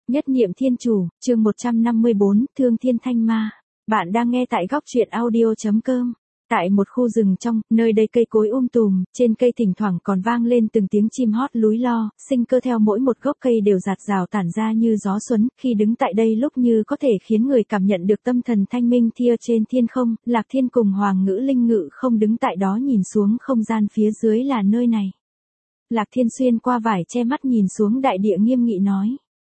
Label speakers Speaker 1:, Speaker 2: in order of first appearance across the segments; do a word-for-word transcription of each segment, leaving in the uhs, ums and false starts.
Speaker 1: Nhất niệm thiên chủ, chương một trăm năm mươi bốn, Thương Thiên Thanh Ma. Bạn đang nghe tại góc truyện audio chấm com. Tại một khu rừng trong, nơi đây cây cối um tùm, trên cây thỉnh thoảng còn vang lên từng tiếng chim hót lúi lo, sinh cơ theo mỗi một gốc cây đều rạt rào tản ra như gió xuân, khi đứng tại đây lúc như có thể khiến người cảm nhận được tâm thần thanh minh thia trên thiên không, Lạc Thiên cùng Hoàng Ngữ Linh ngự không đứng tại đó nhìn xuống không gian phía dưới là nơi này. Lạc Thiên xuyên qua vải che mắt nhìn xuống đại địa nghiêm nghị nói.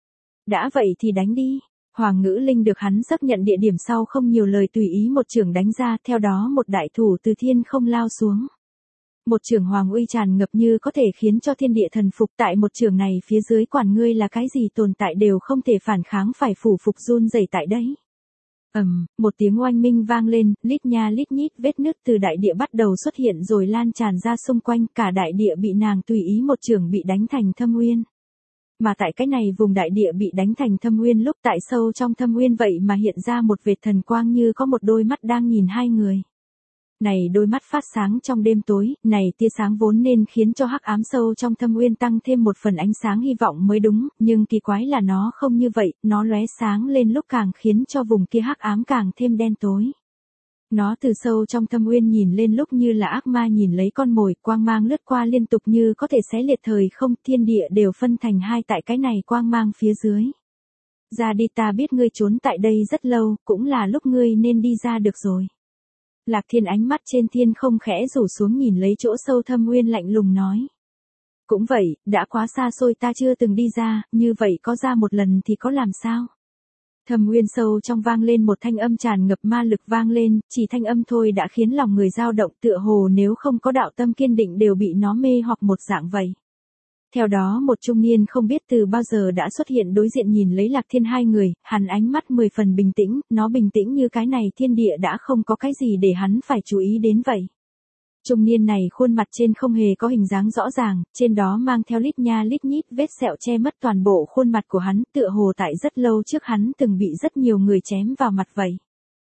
Speaker 1: Đã vậy thì đánh đi. Hoàng Ngữ Linh được hắn xác nhận địa điểm sau không nhiều lời tùy ý một chưởng đánh ra, theo đó một đại thủ từ thiên không lao xuống. Một chưởng hoàng uy tràn ngập như có thể khiến cho thiên địa thần phục, tại một chưởng này phía dưới quản ngươi là cái gì tồn tại đều không thể phản kháng, phải phủ phục run rẩy tại đấy. Ầm, um, một tiếng oanh minh vang lên, lít nha lít nhít vết nứt từ đại địa bắt đầu xuất hiện rồi lan tràn ra xung quanh, cả đại địa bị nàng tùy ý một chưởng bị đánh thành thâm uyên. Mà tại cái này vùng đại địa bị đánh thành thâm uyên lúc tại sâu trong thâm uyên vậy mà hiện ra một vệt thần quang như có một đôi mắt đang nhìn hai người. Này đôi mắt phát sáng trong đêm tối, này tia sáng vốn nên khiến cho hắc ám sâu trong thâm uyên tăng thêm một phần ánh sáng hy vọng mới đúng, nhưng kỳ quái là nó không như vậy, nó lóe sáng lên lúc càng khiến cho vùng kia hắc ám càng thêm đen tối. Nó từ sâu trong thâm uyên nhìn lên lúc như là ác ma nhìn lấy con mồi, quang mang lướt qua liên tục như có thể xé liệt thời không, thiên địa đều phân thành hai tại cái này quang mang phía dưới. Ra đi, ta biết ngươi trốn tại đây rất lâu, cũng là lúc ngươi nên đi ra được rồi. Lạc Thiên ánh mắt trên thiên không khẽ rủ xuống nhìn lấy chỗ sâu thâm uyên lạnh lùng nói. Cũng vậy, đã quá xa xôi ta chưa từng đi ra, như vậy có ra một lần thì có làm sao? Thâm uyên sâu trong vang lên một thanh âm tràn ngập ma lực vang lên, chỉ thanh âm thôi đã khiến lòng người dao động, tựa hồ nếu không có đạo tâm kiên định đều bị nó mê hoặc một dạng vậy. Theo đó một trung niên không biết từ bao giờ đã xuất hiện đối diện nhìn lấy Lạc Thiên hai người, hắn ánh mắt mười phần bình tĩnh, nó bình tĩnh như cái này thiên địa đã không có cái gì để hắn phải chú ý đến vậy. Trung niên này khuôn mặt trên không hề có hình dáng rõ ràng, trên đó mang theo lít nha lít nhít vết sẹo che mất toàn bộ khuôn mặt của hắn, tựa hồ tại rất lâu trước hắn từng bị rất nhiều người chém vào mặt vậy.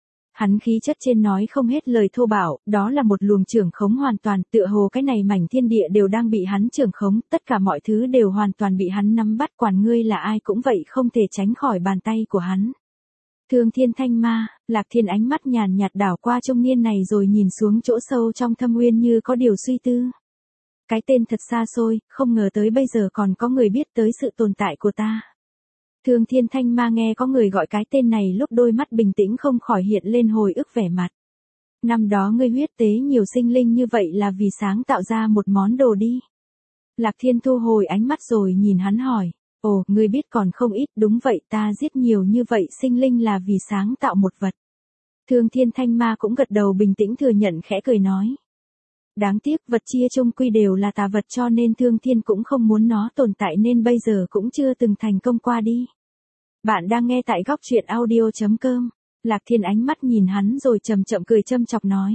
Speaker 1: Hắn khí chất trên nói không hết lời thô bạo, đó là một luồng trưởng khống hoàn toàn, tựa hồ cái này mảnh thiên địa đều đang bị hắn trưởng khống, tất cả mọi thứ đều hoàn toàn bị hắn nắm bắt, quản ngươi là ai cũng vậy không thể tránh khỏi bàn tay của hắn. Thương Thiên Thanh Ma, Lạc Thiên ánh mắt nhàn nhạt đảo qua trung niên này rồi nhìn xuống chỗ sâu trong thâm uyên như có điều suy tư. Cái tên thật xa xôi, không ngờ tới bây giờ còn có người biết tới sự tồn tại của ta. Thương Thiên Thanh Ma nghe có người gọi cái tên này lúc đôi mắt bình tĩnh không khỏi hiện lên hồi ức vẻ mặt. Năm đó ngươi huyết tế nhiều sinh linh như vậy là vì sáng tạo ra một món đồ đi. Lạc Thiên thu hồi ánh mắt rồi nhìn hắn hỏi. Ồ, ngươi biết còn không ít, đúng vậy, ta giết nhiều như vậy sinh linh là vì sáng tạo một vật. Thương Thiên Thanh Ma cũng gật đầu bình tĩnh thừa nhận khẽ cười nói. Đáng tiếc vật chia chung quy đều là tà vật cho nên Thương Thiên cũng không muốn nó tồn tại nên bây giờ cũng chưa từng thành công qua đi. Bạn đang nghe tại góc truyện audio chấm com. Lạc Thiên ánh mắt nhìn hắn rồi chậm chậm cười châm chọc nói.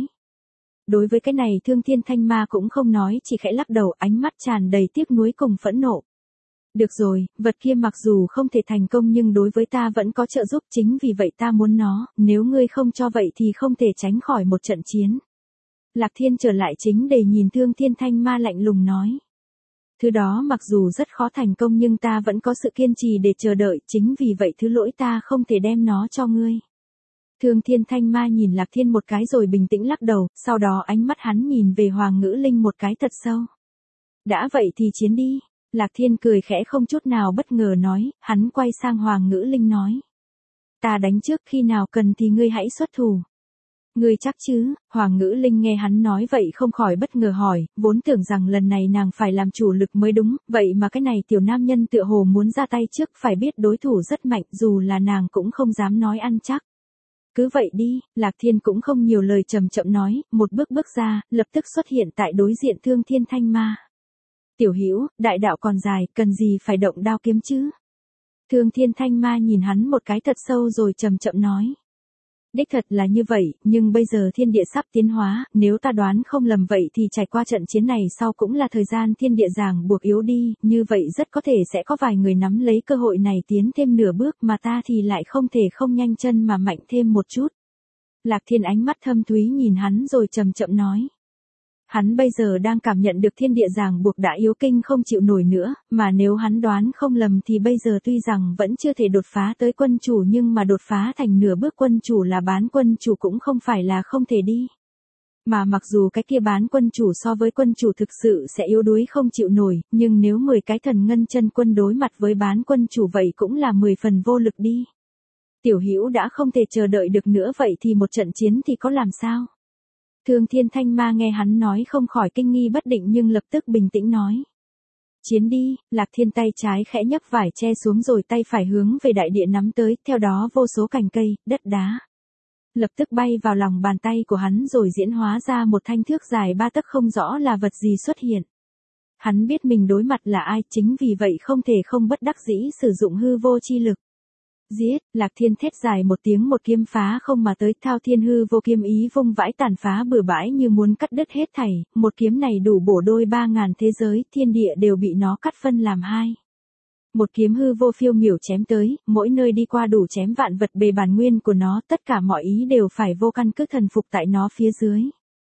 Speaker 1: Đối với cái này Thương Thiên Thanh Ma cũng không nói, chỉ khẽ lắc đầu, ánh mắt tràn đầy tiếc nuối cùng phẫn nộ. Được rồi, vật kia mặc dù không thể thành công nhưng đối với ta vẫn có trợ giúp, chính vì vậy ta muốn nó, nếu ngươi không cho vậy thì không thể tránh khỏi một trận chiến. Lạc Thiên trở lại chính để nhìn Thương Thiên Thanh Ma lạnh lùng nói. Thứ đó mặc dù rất khó thành công nhưng ta vẫn có sự kiên trì để chờ đợi, chính vì vậy thứ lỗi ta không thể đem nó cho ngươi. Thương Thiên Thanh Ma nhìn Lạc Thiên một cái rồi bình tĩnh lắc đầu, sau đó ánh mắt hắn nhìn về Hoàng Ngữ Linh một cái thật sâu. Đã vậy thì chiến đi. Lạc Thiên cười khẽ không chút nào bất ngờ nói, hắn quay sang Hoàng Ngữ Linh nói. Ta đánh trước, khi nào cần thì ngươi hãy xuất thủ. Ngươi chắc chứ? Hoàng Ngữ Linh nghe hắn nói vậy không khỏi bất ngờ hỏi, vốn tưởng rằng lần này nàng phải làm chủ lực mới đúng, vậy mà cái này tiểu nam nhân tựa hồ muốn ra tay trước, phải biết đối thủ rất mạnh, dù là nàng cũng không dám nói ăn chắc. Cứ vậy đi, Lạc Thiên cũng không nhiều lời chậm chậm nói, một bước bước ra, lập tức xuất hiện tại đối diện Thương Thiên Thanh Ma. Tiểu Hữu, đại đạo còn dài, cần gì phải động đao kiếm chứ? Thương Thiên Thanh Ma nhìn hắn một cái thật sâu rồi chậm chậm nói. Đích thật là như vậy, nhưng bây giờ thiên địa sắp tiến hóa, nếu ta đoán không lầm vậy thì trải qua trận chiến này sau cũng là thời gian thiên địa ràng buộc yếu đi, như vậy rất có thể sẽ có vài người nắm lấy cơ hội này tiến thêm nửa bước mà ta thì lại không thể không nhanh chân mà mạnh thêm một chút. Lạc Thiên ánh mắt thâm thúy nhìn hắn rồi chậm chậm nói. Hắn bây giờ đang cảm nhận được thiên địa ràng buộc đã yếu kinh không chịu nổi nữa, mà nếu hắn đoán không lầm thì bây giờ tuy rằng vẫn chưa thể đột phá tới quân chủ nhưng mà đột phá thành nửa bước quân chủ là bán quân chủ cũng không phải là không thể đi. Mà mặc dù cái kia bán quân chủ so với quân chủ thực sự sẽ yếu đuối không chịu nổi, nhưng nếu mười cái thần ngân chân quân đối mặt với bán quân chủ vậy cũng là mười phần vô lực đi. Tiểu Hữu đã không thể chờ đợi được nữa vậy thì một trận chiến thì có làm sao? Thương Thiên Thanh Ma nghe hắn nói không khỏi kinh nghi bất định nhưng lập tức bình tĩnh nói. Chiến đi, Lạc Thiên tay trái khẽ nhấc vải che xuống rồi tay phải hướng về đại địa nắm tới, theo đó vô số cành cây, đất đá. Lập tức bay vào lòng bàn tay của hắn rồi diễn hóa ra một thanh thước dài ba tấc không rõ là vật gì xuất hiện. Hắn biết mình đối mặt là ai chính vì vậy không thể không bất đắc dĩ sử dụng hư vô chi lực. Giết, Lạc Thiên thét dài một tiếng một kiếm phá không mà tới thao thiên hư vô kiếm ý vung vãi tàn phá bừa bãi như muốn cắt đứt hết thảy, một kiếm này đủ bổ đôi ba ngàn thế giới, thiên địa đều bị nó cắt phân làm hai. Một kiếm hư vô phiêu miểu chém tới, mỗi nơi đi qua đủ chém vạn vật bề bản nguyên của nó, tất cả mọi ý đều phải vô căn cứ thần phục tại nó phía dưới.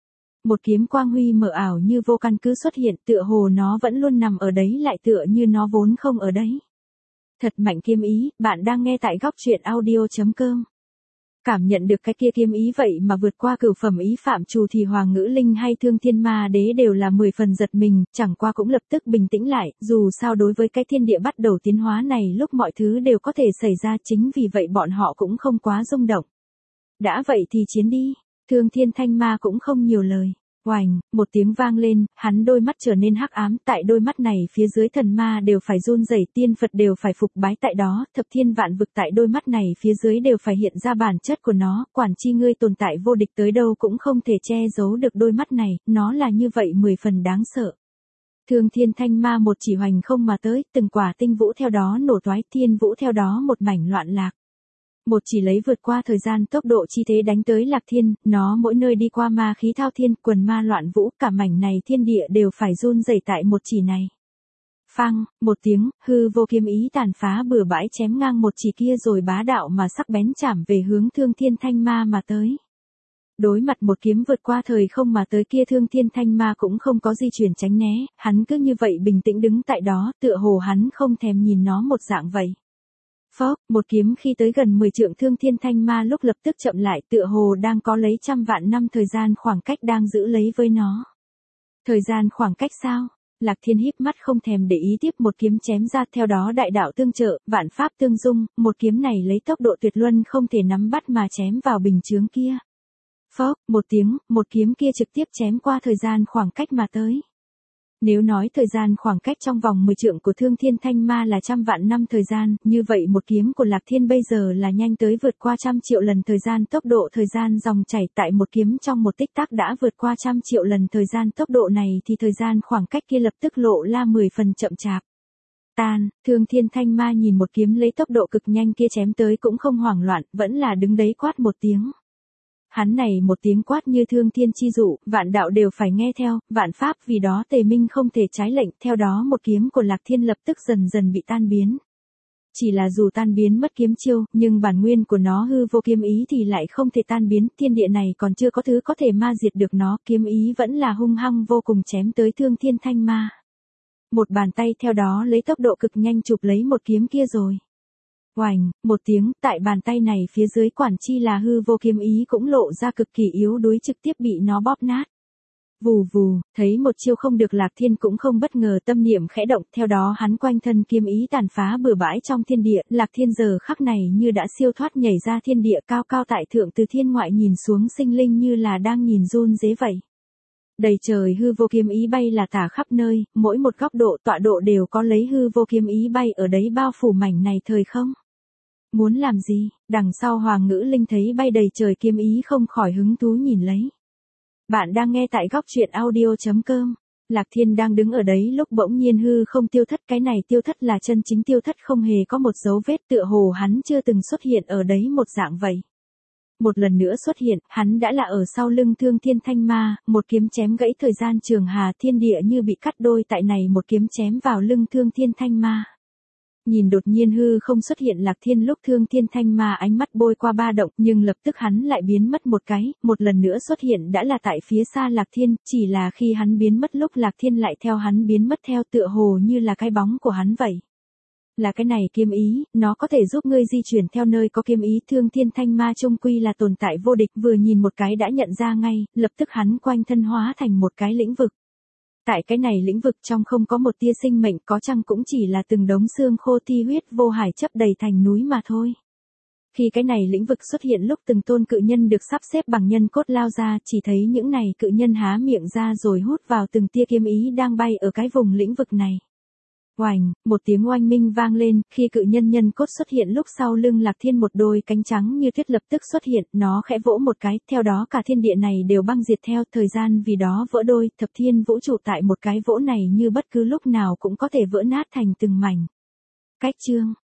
Speaker 1: Một kiếm quang huy mờ ảo như vô căn cứ xuất hiện tựa hồ nó vẫn luôn nằm ở đấy lại tựa như nó vốn không ở đấy. Thật mạnh kiếm ý, bạn đang nghe tại góc truyện audio chấm com. Cảm nhận được cái kia kiếm ý vậy mà vượt qua cửu phẩm ý phạm trù thì Hoàng Ngữ Linh hay Thương Thiên Ma Đế đều là mười phần giật mình, chẳng qua cũng lập tức bình tĩnh lại, dù sao đối với cái thiên địa bắt đầu tiến hóa này lúc mọi thứ đều có thể xảy ra chính vì vậy bọn họ cũng không quá rung động. Đã vậy thì chiến đi, Thương Thiên Thanh Ma cũng không nhiều lời. Oành, một tiếng vang lên, hắn đôi mắt trở nên hắc ám, tại đôi mắt này phía dưới thần ma đều phải run rẩy, tiên Phật đều phải phục bái tại đó, thập thiên vạn vực tại đôi mắt này phía dưới đều phải hiện ra bản chất của nó, quản chi ngươi tồn tại vô địch tới đâu cũng không thể che giấu được đôi mắt này, nó là như vậy mười phần đáng sợ. Thương Thiên Thanh Ma một chỉ hoành không mà tới, từng quả tinh vũ theo đó nổ toái, thiên vũ theo đó một mảnh loạn lạc. Một chỉ lấy vượt qua thời gian tốc độ chi thế đánh tới Lạc Thiên, nó mỗi nơi đi qua ma khí thao thiên, quần ma loạn vũ, cả mảnh này thiên địa đều phải run rẩy tại một chỉ này. Phăng, một tiếng, hư vô kiếm ý tàn phá bừa bãi chém ngang một chỉ kia rồi bá đạo mà sắc bén chảm về hướng Thương Thiên Thanh Ma mà tới. Đối mặt một kiếm vượt qua thời không mà tới kia Thương Thiên Thanh Ma cũng không có di chuyển tránh né, hắn cứ như vậy bình tĩnh đứng tại đó, tựa hồ hắn không thèm nhìn nó một dạng vậy. Phốc, một kiếm khi tới gần mười trượng Thương Thiên Thanh Ma lúc lập tức chậm lại tựa hồ đang có lấy trăm vạn năm thời gian khoảng cách đang giữ lấy với nó. Thời gian khoảng cách sao? Lạc Thiên híp mắt không thèm để ý tiếp một kiếm chém ra theo đó đại đạo tương trợ, vạn pháp tương dung, một kiếm này lấy tốc độ tuyệt luân không thể nắm bắt mà chém vào bình chướng kia. Phốc, một tiếng, một kiếm kia trực tiếp chém qua thời gian khoảng cách mà tới. Nếu nói thời gian khoảng cách trong vòng mười trượng của Thương Thiên Thanh Ma là trăm vạn năm thời gian, như vậy một kiếm của Lạc Thiên bây giờ là nhanh tới vượt qua trăm triệu lần thời gian tốc độ thời gian dòng chảy tại một kiếm trong một tích tắc đã vượt qua trăm triệu lần thời gian tốc độ này thì thời gian khoảng cách kia lập tức lộ la mười phần chậm chạp. Tan, Thương Thiên Thanh Ma nhìn một kiếm lấy tốc độ cực nhanh kia chém tới cũng không hoảng loạn, vẫn là đứng đấy quát một tiếng. Hắn này một tiếng quát như thương thiên chi dụ, vạn đạo đều phải nghe theo, vạn pháp vì đó tề minh không thể trái lệnh, theo đó một kiếm của Lạc Thiên lập tức dần dần bị tan biến. Chỉ là dù tan biến mất kiếm chiêu, nhưng bản nguyên của nó hư vô kiếm ý thì lại không thể tan biến, thiên địa này còn chưa có thứ có thể ma diệt được nó, kiếm ý vẫn là hung hăng vô cùng chém tới Thương Thiên Thanh Ma. Một bàn tay theo đó lấy tốc độ cực nhanh chụp lấy một kiếm kia rồi. Oành, một tiếng, tại bàn tay này phía dưới quản chi là hư vô kiếm ý cũng lộ ra cực kỳ yếu đuối trực tiếp bị nó bóp nát. Vù vù, thấy một chiêu không được Lạc Thiên cũng không bất ngờ tâm niệm khẽ động, theo đó hắn quanh thân kiếm ý tàn phá bừa bãi trong thiên địa, Lạc Thiên giờ khắc này như đã siêu thoát nhảy ra thiên địa cao cao tại thượng từ thiên ngoại nhìn xuống sinh linh như là đang nhìn run rế vậy. Đầy trời hư vô kiếm ý bay là tả khắp nơi, mỗi một góc độ tọa độ đều có lấy hư vô kiếm ý bay ở đấy bao phủ mảnh này thời không. Muốn làm gì? Đằng sau Hoàng Ngữ Linh thấy bay đầy trời kiếm ý không khỏi hứng thú nhìn lấy. Bạn đang nghe tại góc truyện audio chấm com. Lạc Thiên đang đứng ở đấy lúc bỗng nhiên hư không tiêu thất, cái này tiêu thất là chân chính tiêu thất không hề có một dấu vết tựa hồ hắn chưa từng xuất hiện ở đấy một dạng vậy. Một lần nữa xuất hiện, hắn đã là ở sau lưng Thương Thiên Thanh Ma, một kiếm chém gãy thời gian trường hà thiên địa như bị cắt đôi tại này một kiếm chém vào lưng Thương Thiên Thanh Ma. Nhìn đột nhiên hư không xuất hiện Lạc Thiên lúc Thương Thiên Thanh Ma ánh mắt bôi qua ba động, nhưng lập tức hắn lại biến mất một cái, một lần nữa xuất hiện đã là tại phía xa Lạc Thiên, chỉ là khi hắn biến mất lúc Lạc Thiên lại theo hắn biến mất theo tựa hồ như là cái bóng của hắn vậy. Là cái này kiếm ý, nó có thể giúp ngươi di chuyển theo nơi có kiếm ý. Thương Thiên Thanh Ma chung quy là tồn tại vô địch, vừa nhìn một cái đã nhận ra ngay, lập tức hắn quanh thân hóa thành một cái lĩnh vực. Tại cái này lĩnh vực trong không có một tia sinh mệnh, có chăng cũng chỉ là từng đống xương khô thi huyết vô hải chấp đầy thành núi mà thôi. Khi cái này lĩnh vực xuất hiện lúc từng tôn cự nhân được sắp xếp bằng nhân cốt lao ra, chỉ thấy những này cự nhân há miệng ra rồi hút vào từng tia kiếm ý đang bay ở cái vùng lĩnh vực này. Oành, một tiếng oanh minh vang lên, khi cự nhân nhân cốt xuất hiện lúc sau lưng Lạc Thiên một đôi cánh trắng như tuyết lập tức xuất hiện, nó khẽ vỗ một cái, theo đó cả thiên địa này đều băng diệt theo, thời gian vì đó vỡ đôi, thập thiên vũ trụ tại một cái vỗ này như bất cứ lúc nào cũng có thể vỡ nát thành từng mảnh. Cách chương